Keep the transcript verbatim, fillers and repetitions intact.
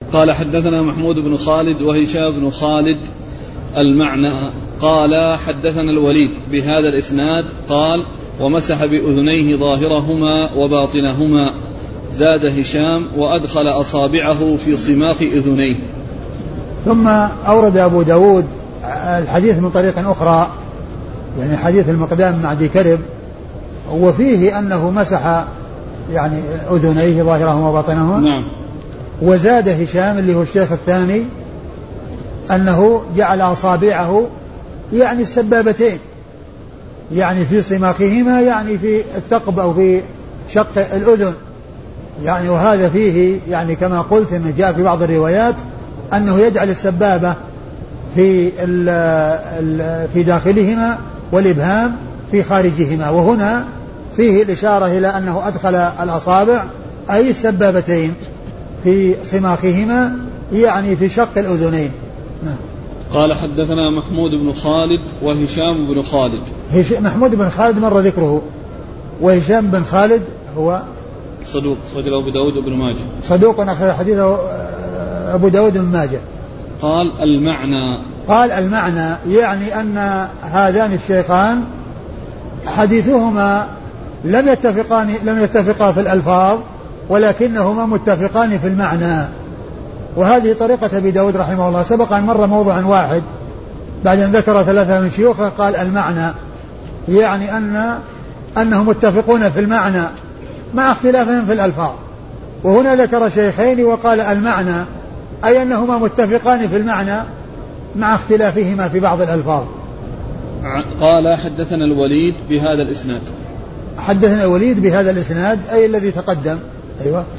قال حدثنا محمود بن خالد وهشام بن خالد المعنى. قال حدثنا الوليد بهذا الإسناد قال ومسح بأذنيه ظاهرهما وباطنهما. زاد هشام وأدخل أصابعه في صماخ أذنيه. ثم أورد أبو داود الحديث من طريق أخرى، يعني حديث المقدام مع ذي كرب، وفيه أنه مسح يعني أذنيه ظاهرهما وباطنهما. نعم. وزاد هشام اللي هو الشيخ الثاني أنه جعل أصابعه يعني السبابتين يعني في صماخهما، يعني في الثقب أو في شق الأذن يعني. وهذا فيه يعني كما قلت أنه جاء في بعض الروايات أنه يجعل السبابة في في داخلهما والإبهام في خارجهما. وهنا فيه الإشارة إلى أنه أدخل الأصابع أي السبابتين في صماخهما يعني في شق الأذنين. نعم. قال حدثنا محمود بن خالد وهشام بن خالد. محمود بن خالد مر ذكره، وهشام بن خالد هو صدوق رجل أبو داود بن ماجه، صدوق أخرج حديثه أبو داود بن ماجه. قال المعنى قال المعنى يعني أن هذان الشيخان حديثهما لم يتفقان لم يتفقا في الألفاظ ولكنهما متفقان في المعنى. وهذه طريقة أبي داود رحمه الله. سبق أن مر موضوع واحد بعد أن ذكر ثلاثة من شيوخه قال المعنى، يعني أن أنهم متفقون في المعنى مع اختلافهم في الألفاظ. وهنا ذكر شيخين وقال المعنى أي أنهما متفقان في المعنى مع اختلافهما في بعض الألفاظ. قال حدثنا الوليد بهذا الإسناد. حدثنا الوليد بهذا الإسناد أي الذي تقدم. أيوة.